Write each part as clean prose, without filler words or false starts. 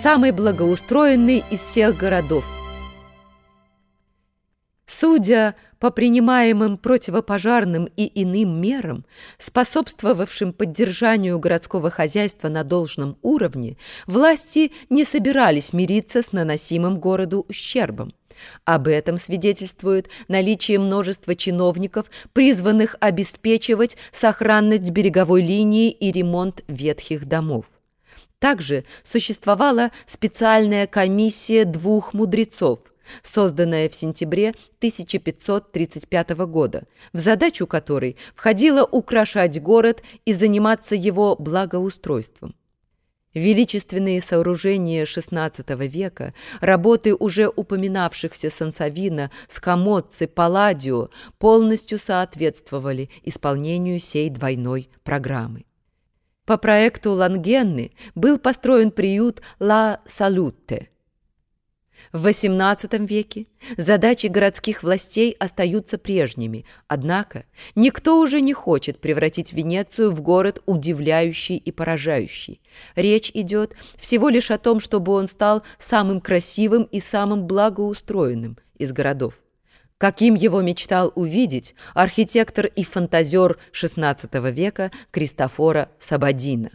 самый благоустроенный из всех городов. Судя по принимаемым противопожарным и иным мерам, способствовавшим поддержанию городского хозяйства на должном уровне, власти не собирались мириться с наносимым городу ущербом. Об этом свидетельствует наличие множества чиновников, призванных обеспечивать сохранность береговой линии и ремонт ветхих домов. Также существовала специальная комиссия двух мудрецов, созданная в сентябре 1535 года, в задачу которой входило украшать город и заниматься его благоустройством. Величественные сооружения XVI века, работы уже упоминавшихся Сансовино, Скамоцци, Палладио полностью соответствовали исполнению сей двойной программы. По проекту Лангенны был построен приют «Ла Салутте». В XVIII веке задачи городских властей остаются прежними, однако никто уже не хочет превратить Венецию в город удивляющий и поражающий. Речь идет всего лишь о том, чтобы он стал самым красивым и самым благоустроенным из городов, каким его мечтал увидеть архитектор и фантазер XVI века Кристофоро Сабадино.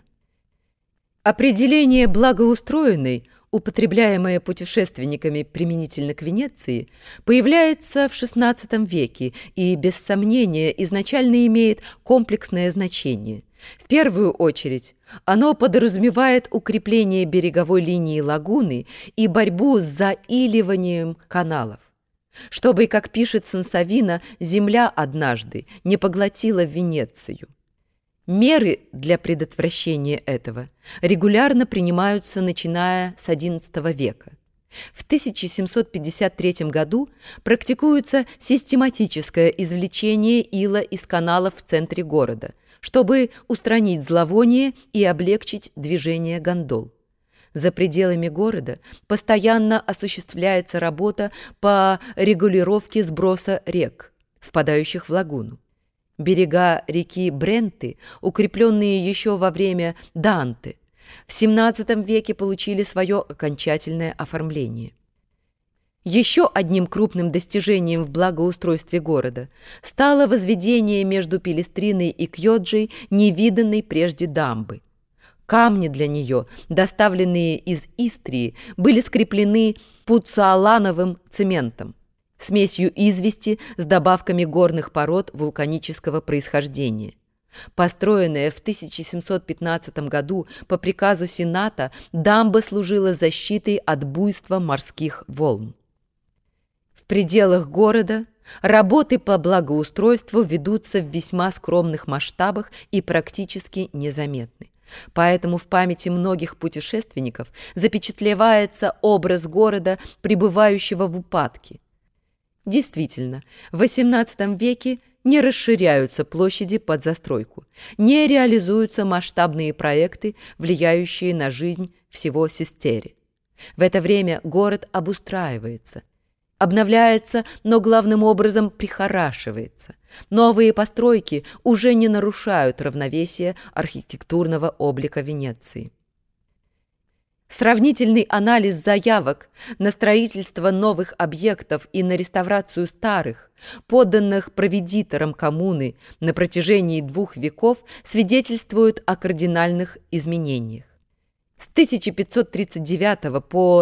Определение «благоустроенный», употребляемое путешественниками применительно к Венеции, появляется в XVI веке и, без сомнения, изначально имеет комплексное значение. В первую очередь, оно подразумевает укрепление береговой линии лагуны и борьбу с заиливанием каналов, чтобы, как пишет Сансовино, земля однажды не поглотила Венецию. Меры для предотвращения этого регулярно принимаются, начиная с XI века. В 1753 году практикуется систематическое извлечение ила из каналов в центре города, чтобы устранить зловоние и облегчить движение гондол. За пределами города постоянно осуществляется работа по регулировке сброса рек, впадающих в лагуну. Берега реки Бренты, укрепленные еще во время Данте, в XVII веке получили свое окончательное оформление. Еще одним крупным достижением в благоустройстве города стало возведение между Пелестриной и Кьоджей невиданной прежде дамбы. Камни для нее, доставленные из Истрии, были скреплены пуццоолановым цементом, смесью извести с добавками горных пород вулканического происхождения. Построенная в 1715 году по приказу Сената, дамба служила защитой от буйства морских волн. В пределах города работы по благоустройству ведутся в весьма скромных масштабах и практически незаметны. Поэтому в памяти многих путешественников запечатлевается образ города, пребывающего в упадке. Действительно, в XVIII веке не расширяются площади под застройку, не реализуются масштабные проекты, влияющие на жизнь всего Сестере. В это время город обустраивается, обновляется, но главным образом прихорашивается. Новые постройки уже не нарушают равновесия архитектурного облика Венеции. Сравнительный анализ заявок на строительство новых объектов и на реставрацию старых, поданных проведитором коммуны на протяжении 2 веков, свидетельствует о кардинальных изменениях. С 1539 по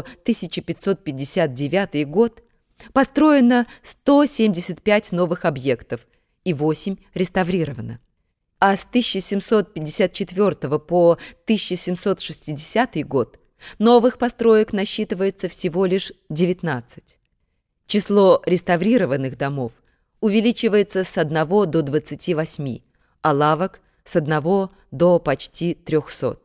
1559 год построено 175 новых объектов и 8 реставрировано. А с 1754 по 1760 год новых построек насчитывается всего лишь 19. Число реставрированных домов увеличивается с 1 до 28, а лавок с 1 до почти 300.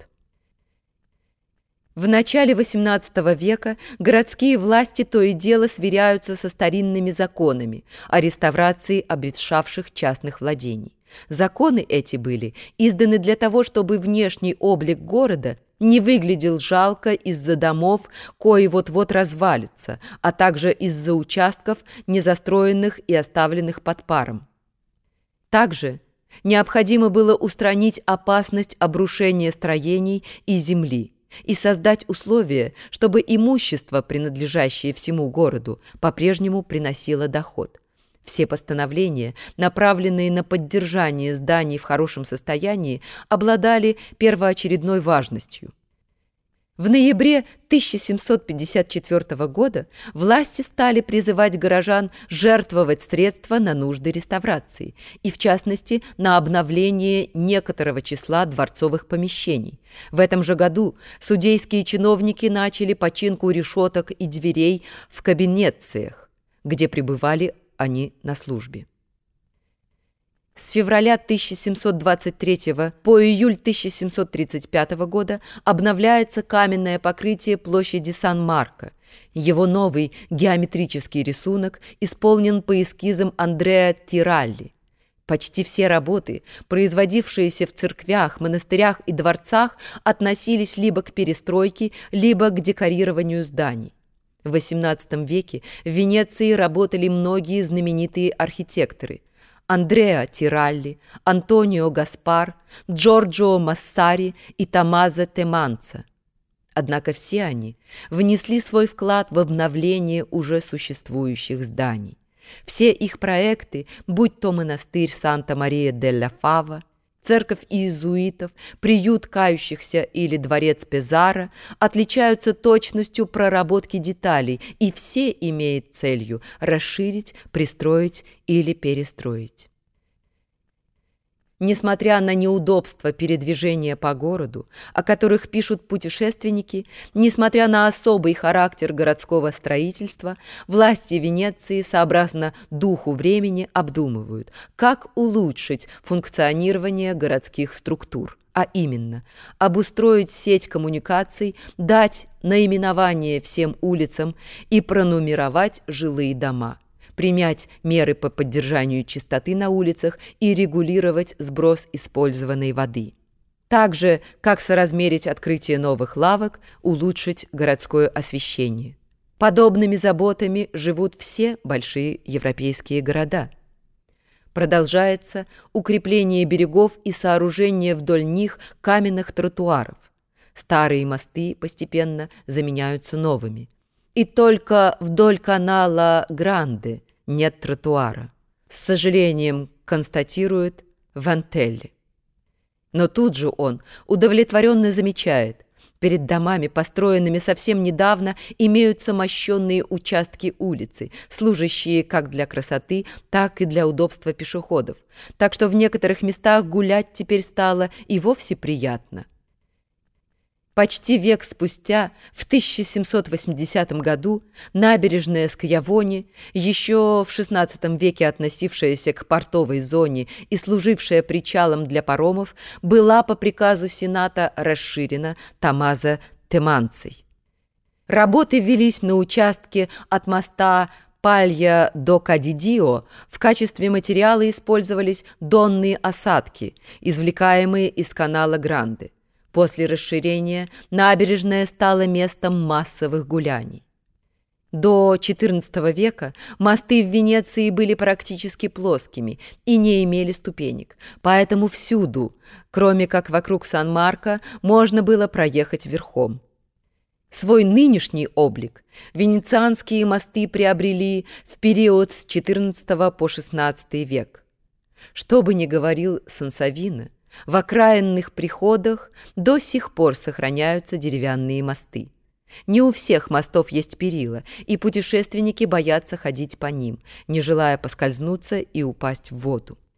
В начале XVIII века городские власти то и дело сверяются со старинными законами о реставрации обветшавших частных владений. Законы эти были изданы для того, чтобы внешний облик города не выглядел жалко из-за домов, кои вот-вот развалятся, а также из-за участков, незастроенных и оставленных под паром. Также необходимо было устранить опасность обрушения строений и земли, и создать условия, чтобы имущество, принадлежащее всему городу, по-прежнему приносило доход. Все постановления, направленные на поддержание зданий в хорошем состоянии, обладали первоочередной важностью. В ноябре 1754 года власти стали призывать горожан жертвовать средства на нужды реставрации и, в частности, на обновление некоторого числа дворцовых помещений. В этом же году судейские чиновники начали починку решеток и дверей в кабинетциях, где пребывали они на службе. С февраля 1723 по июль 1735 года обновляется каменное покрытие площади Сан-Марко. Его новый геометрический рисунок исполнен по эскизам Андреа Тиралли. Почти все работы, производившиеся в церквях, монастырях и дворцах, относились либо к перестройке, либо к декорированию зданий. В XVIII веке в Венеции работали многие знаменитые архитекторы – Андреа Тиралли, Антонио Гаспар, Джорджо Массари и Томмазо Теманца. Однако все они внесли свой вклад в обновление уже существующих зданий. Все их проекты, будь то монастырь Санта-Мария-дель-Фава, церковь иезуитов, приют кающихся или дворец Пезаро, отличаются точностью проработки деталей, и все имеют целью расширить, пристроить или перестроить. Несмотря на неудобства передвижения по городу, о которых пишут путешественники, несмотря на особый характер городского строительства, власти Венеции, сообразно духу времени, обдумывают, как улучшить функционирование городских структур, а именно обустроить сеть коммуникаций, дать наименование всем улицам и пронумеровать жилые дома, принять меры по поддержанию чистоты на улицах и регулировать сброс использованной воды. Также, как соразмерить открытие новых лавок, улучшить городское освещение. Подобными заботами живут все большие европейские города. Продолжается укрепление берегов и сооружение вдоль них каменных тротуаров. Старые мосты постепенно заменяются новыми. И только вдоль канала Гранде нет тротуара. С сожалением констатирует Вантелли. Но тут же он удовлетворенно замечает: перед домами, построенными совсем недавно, имеются мощенные участки улицы, служащие как для красоты, так и для удобства пешеходов. Так что в некоторых местах гулять теперь стало и вовсе приятно. Почти век спустя, в 1780 году, набережная Скьявони, еще в XVI веке относившаяся к портовой зоне и служившая причалом для паромов, была по приказу Сената расширена Томмазо Теманцей. Работы велись на участке от моста Палья до Кадидио. В качестве материала использовались донные осадки, извлекаемые из канала Гранде. После расширения набережная стала местом массовых гуляний. До XIV века мосты в Венеции были практически плоскими и не имели ступенек, поэтому всюду, кроме как вокруг Сан-Марко, можно было проехать верхом. Свой нынешний облик венецианские мосты приобрели в период с XIV по XVI век. Что бы ни говорил Сансовино, в окраинных приходах до сих пор сохраняются деревянные мосты. Не у всех мостов есть перила, и путешественники боятся ходить по ним, не желая поскользнуться и упасть в воду.